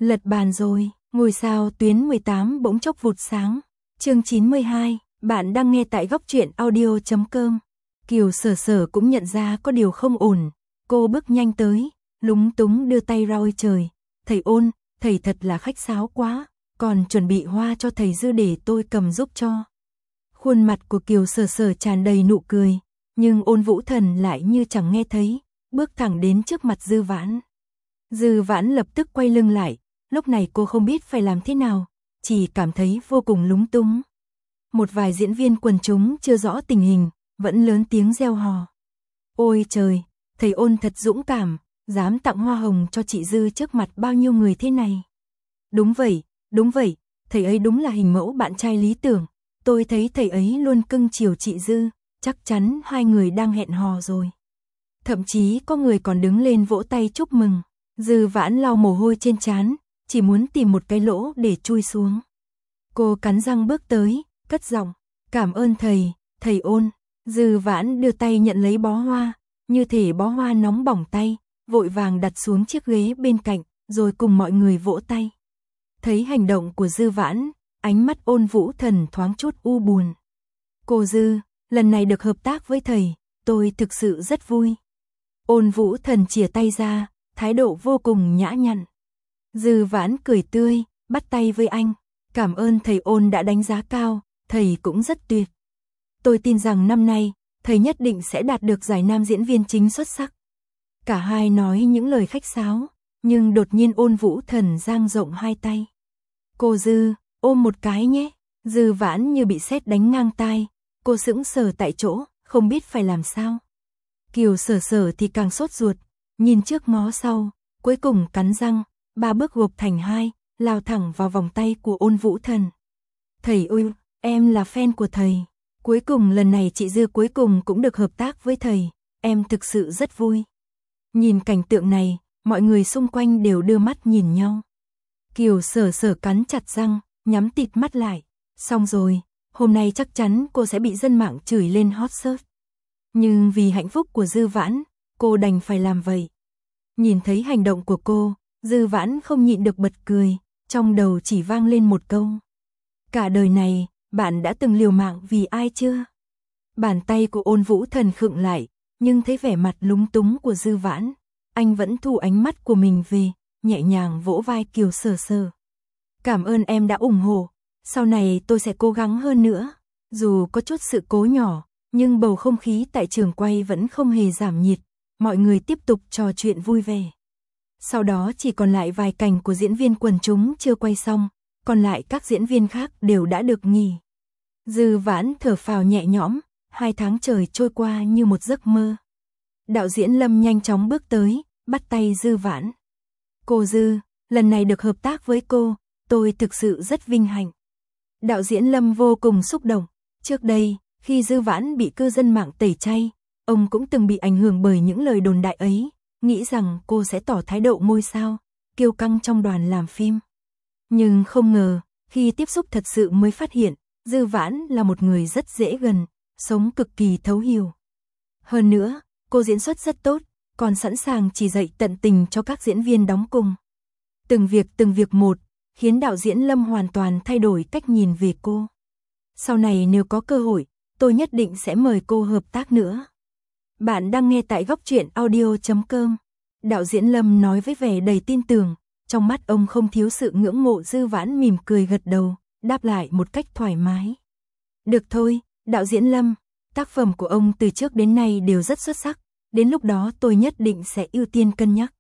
Lật bàn rồi, ngôi sao tuyến 18 bỗng chốc vụt sáng. Chương 92, bạn đang nghe tại góc truyện audio.com. Kiều Sở Sở cũng nhận ra có điều không ổn, cô bước nhanh tới, lúng túng đưa tay ra. Ôi trời, thầy Ôn, thầy thật là khách sáo quá, còn chuẩn bị hoa cho thầy Dư để tôi cầm giúp cho. Khuôn mặt của Kiều Sở Sở tràn đầy nụ cười, nhưng Ôn Vũ Thần lại như chẳng nghe thấy, bước thẳng đến trước mặt Dư Vãn. Dư Vãn lập tức quay lưng lại, lúc này cô không biết phải làm thế nào, chỉ cảm thấy vô cùng lúng túng. Một vài diễn viên quần chúng chưa rõ tình hình, vẫn lớn tiếng reo hò. Ôi trời, thầy Ôn thật dũng cảm, dám tặng hoa hồng cho chị Dư trước mặt bao nhiêu người thế này. Đúng vậy, thầy ấy đúng là hình mẫu bạn trai lý tưởng, tôi thấy thầy ấy luôn cưng chiều chị Dư, chắc chắn hai người đang hẹn hò rồi. Thậm chí có người còn đứng lên vỗ tay chúc mừng. Dư Vãn lau mồ hôi trên trán, chỉ muốn tìm một cái lỗ để chui xuống. Cô cắn răng bước tới, cất giọng, cảm ơn thầy Ôn. Dư Vãn đưa tay nhận lấy bó hoa, như thể bó hoa nóng bỏng tay, vội vàng đặt xuống chiếc ghế bên cạnh, rồi cùng mọi người vỗ tay. Thấy hành động của Dư Vãn, ánh mắt Ôn Vũ Thần thoáng chút u buồn. Cô Dư, lần này được hợp tác với thầy, tôi thực sự rất vui. Ôn Vũ Thần chìa tay ra, thái độ vô cùng nhã nhặn. Dư Vãn cười tươi, bắt tay với anh. Cảm ơn thầy Ôn đã đánh giá cao, thầy cũng rất tuyệt. Tôi tin rằng năm nay, thầy nhất định sẽ đạt được giải nam diễn viên chính xuất sắc. Cả hai nói những lời khách sáo, nhưng đột nhiên Ôn Vũ Thần dang rộng hai tay. Cô Dư, ôm một cái nhé. Dư Vãn như bị sét đánh ngang tai, cô sững sờ tại chỗ, không biết phải làm sao. Kiều Sở Sở thì càng sốt ruột, nhìn trước ngó sau, cuối cùng cắn răng, ba bước gộp thành hai, lao thẳng vào vòng tay của Ôn Vũ Thần. Thầy ơi, em là fan của thầy. Cuối cùng lần này chị Dư cuối cùng cũng được hợp tác với thầy, em thực sự rất vui. Nhìn cảnh tượng này, mọi người xung quanh đều đưa mắt nhìn nhau. Kiều Sở Sở cắn chặt răng, nhắm tịt mắt lại. Xong rồi, hôm nay chắc chắn cô sẽ bị dân mạng chửi lên hot search. Nhưng vì hạnh phúc của Dư Vãn, cô đành phải làm vậy. Nhìn thấy hành động của cô, Dư Vãn không nhịn được bật cười, trong đầu chỉ vang lên một câu. Cả đời này, bạn đã từng liều mạng vì ai chưa? Bàn tay của Ôn Vũ Thần khựng lại, nhưng thấy vẻ mặt lúng túng của Dư Vãn, anh vẫn thu ánh mắt của mình về, nhẹ nhàng vỗ vai Kiều Sở Sở. Cảm ơn em đã ủng hộ, sau này tôi sẽ cố gắng hơn nữa. Dù có chút sự cố nhỏ, nhưng bầu không khí tại trường quay vẫn không hề giảm nhiệt, mọi người tiếp tục trò chuyện vui vẻ. Sau đó chỉ còn lại vài cảnh của diễn viên quần chúng chưa quay xong, còn lại các diễn viên khác đều đã được nghỉ. Dư Vãn thở phào nhẹ nhõm, 2 tháng trời trôi qua như một giấc mơ. Đạo diễn Lâm nhanh chóng bước tới, bắt tay Dư Vãn. Cô Dư, lần này được hợp tác với cô, tôi thực sự rất vinh hạnh. Đạo diễn Lâm vô cùng xúc động. Trước đây, khi Dư Vãn bị cư dân mạng tẩy chay, ông cũng từng bị ảnh hưởng bởi những lời đồn đại ấy, nghĩ rằng cô sẽ tỏ thái độ ngôi sao, kiêu căng trong đoàn làm phim. Nhưng không ngờ, khi tiếp xúc thật sự mới phát hiện, Dư Vãn là một người rất dễ gần, sống cực kỳ thấu hiểu. Hơn nữa, cô diễn xuất rất tốt, còn sẵn sàng chỉ dạy tận tình cho các diễn viên đóng cùng. Từng việc một, khiến đạo diễn Lâm hoàn toàn thay đổi cách nhìn về cô. Sau này nếu có cơ hội, tôi nhất định sẽ mời cô hợp tác nữa. Bạn đang nghe tại góc truyện audio.com. Đạo diễn Lâm nói với vẻ đầy tin tưởng, trong mắt ông không thiếu sự ngưỡng mộ. Dư Vãn mỉm cười gật đầu, đáp lại một cách thoải mái. Được thôi, đạo diễn Lâm, tác phẩm của ông từ trước đến nay đều rất xuất sắc, đến lúc đó tôi nhất định sẽ ưu tiên cân nhắc.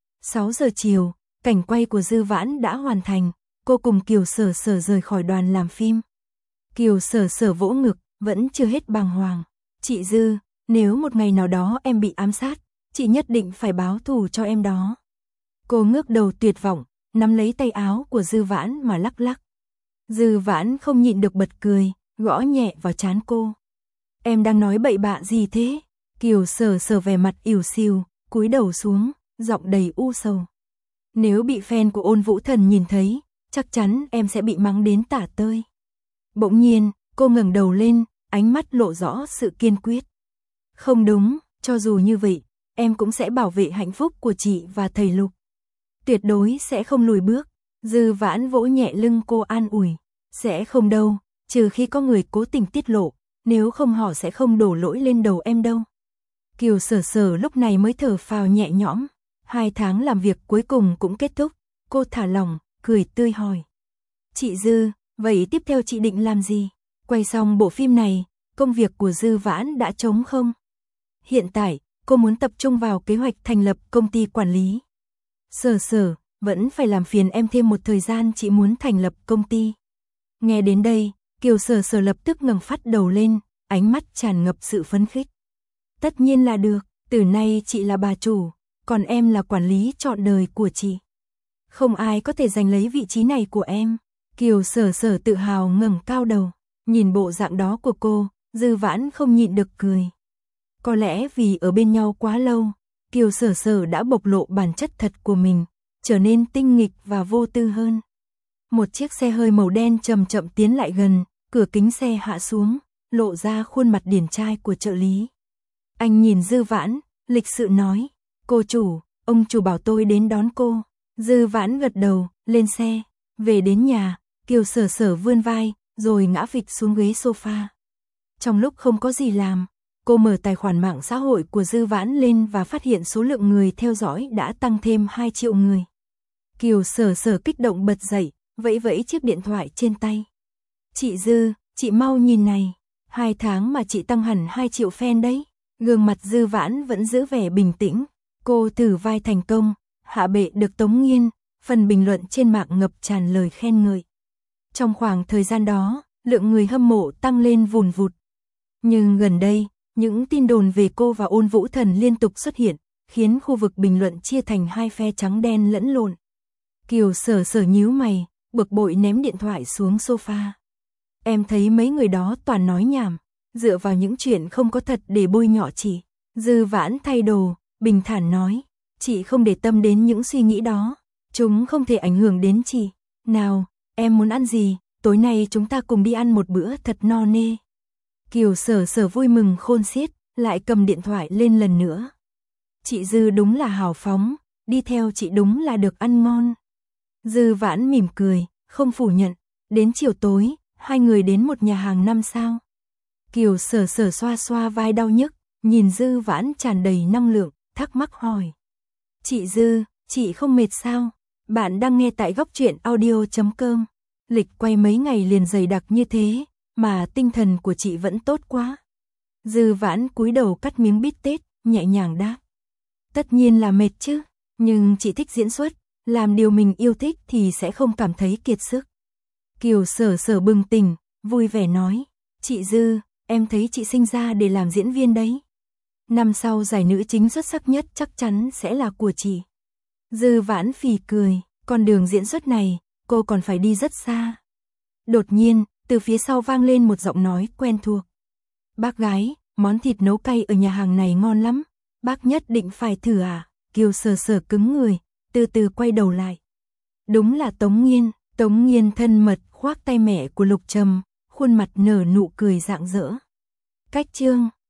6 giờ chiều, cảnh quay của Dư Vãn đã hoàn thành, cô cùng Kiều Sở Sở rời khỏi đoàn làm phim. Kiều Sở Sở vỗ ngực, vẫn chưa hết bàng hoàng. Chị Dư, nếu một ngày nào đó em bị ám sát, chị nhất định phải báo thù cho em đó. Cô ngước đầu tuyệt vọng, nắm lấy tay áo của Dư Vãn mà lắc lắc. Dư Vãn không nhịn được bật cười, gõ nhẹ vào trán cô. Em đang nói bậy bạ gì thế? Kiều Sở Sở vẻ mặt ỉu xìu, cúi đầu xuống, giọng đầy u sầu. Nếu bị fan của Ôn Vũ Thần nhìn thấy, chắc chắn em sẽ bị mắng đến tả tơi. Bỗng nhiên, cô ngẩng đầu lên, ánh mắt lộ rõ sự kiên quyết. Không đúng, cho dù như vậy, em cũng sẽ bảo vệ hạnh phúc của chị và thầy Lục. Tuyệt đối sẽ không lùi bước, Dư Vãn vỗ nhẹ lưng cô an ủi. Sẽ không đâu, trừ khi có người cố tình tiết lộ, nếu không họ sẽ không đổ lỗi lên đầu em đâu. Kiều Sở Sở lúc này mới thở phào nhẹ nhõm. 2 tháng làm việc cuối cùng cũng kết thúc. Cô thả lỏng, cười tươi hỏi. Chị Dư, vậy tiếp theo chị định làm gì? Quay xong bộ phim này, công việc của Dư Vãn đã trống không? Hiện tại, cô muốn tập trung vào kế hoạch thành lập công ty quản lý. Sở Sở, vẫn phải làm phiền em thêm một thời gian, chị muốn thành lập công ty. Nghe đến đây, Kiều Sở Sở lập tức ngẩng phát đầu lên, ánh mắt tràn ngập sự phấn khích. Tất nhiên là được, từ nay chị là bà chủ, còn em là quản lý trọn đời của chị. Không ai có thể giành lấy vị trí này của em. Kiều Sở Sở tự hào ngẩng cao đầu, nhìn bộ dạng đó của cô, Dư Vãn không nhịn được cười. Có lẽ vì ở bên nhau quá lâu, Kiều Sở Sở đã bộc lộ bản chất thật của mình, trở nên tinh nghịch và vô tư hơn. Một chiếc xe hơi màu đen chậm chậm tiến lại gần, cửa kính xe hạ xuống, lộ ra khuôn mặt điển trai của trợ lý. Anh nhìn Dư Vãn, lịch sự nói, cô chủ, ông chủ bảo tôi đến đón cô. Dư Vãn gật đầu, lên xe, về đến nhà, Kiều Sở Sở vươn vai, rồi ngã phịch xuống ghế sofa. Trong lúc không có gì làm, cô mở tài khoản mạng xã hội của Dư Vãn lên và phát hiện số lượng người theo dõi đã tăng thêm 2 triệu người. Kiều Sở Sở kích động bật dậy, vẫy vẫy chiếc điện thoại trên tay. Chị Dư, chị mau nhìn này, 2 tháng mà chị tăng hẳn 2 triệu fan đấy. Gương mặt Dư Vãn vẫn giữ vẻ bình tĩnh, cô thử vai thành công, hạ bệ được Tống Nghiên, phần bình luận trên mạng ngập tràn lời khen ngợi. Trong khoảng thời gian đó, lượng người hâm mộ tăng lên vùn vụt. Nhưng gần đây, những tin đồn về cô và Ôn Vũ Thần liên tục xuất hiện, khiến khu vực bình luận chia thành 2 phe trắng đen lẫn lộn. Kiều Sở Sở nhíu mày, bực bội ném điện thoại xuống sofa. Em thấy mấy người đó toàn nói nhảm, dựa vào những chuyện không có thật để bôi nhọ chị. Dư Vãn thay đồ, bình thản nói, chị không để tâm đến những suy nghĩ đó, chúng không thể ảnh hưởng đến chị. Nào, em muốn ăn gì, tối nay chúng ta cùng đi ăn một bữa thật no nê. Kiều Sở Sở vui mừng khôn xiết, lại cầm điện thoại lên lần nữa. Chị Dư đúng là hào phóng, đi theo chị đúng là được ăn ngon. Dư Vãn mỉm cười, không phủ nhận, đến chiều tối, 2 người đến một nhà hàng 5 sao. Kiều Sở Sở xoa xoa vai đau nhức, nhìn Dư Vãn tràn đầy năng lượng, thắc mắc hỏi. Chị Dư, chị không mệt sao? Bạn đang nghe tại Góc Truyện Audio.com. Lịch quay mấy ngày liền dày đặc như thế, mà tinh thần của chị vẫn tốt quá. Dư Vãn cúi đầu cắt miếng bít tết, nhẹ nhàng đáp. Tất nhiên là mệt chứ, nhưng chị thích diễn xuất, làm điều mình yêu thích thì sẽ không cảm thấy kiệt sức. Kiều Sở Sở bừng tỉnh, vui vẻ nói. Chị Dư, em thấy chị sinh ra để làm diễn viên đấy. Năm sau giải nữ chính xuất sắc nhất chắc chắn sẽ là của chị. Dư Vãn phì cười, con đường diễn xuất này, cô còn phải đi rất xa. Đột nhiên, từ phía sau vang lên một giọng nói quen thuộc. Bác gái, món thịt nấu cay ở nhà hàng này ngon lắm, bác nhất định phải thử à? Kiều Sở Sở cứng người, từ từ quay đầu lại. Đúng là Tống Nghiên. Tống Nghiên thân mật khoác tay mẹ của Lục Trầm, khuôn mặt nở nụ cười rạng rỡ. Cách chương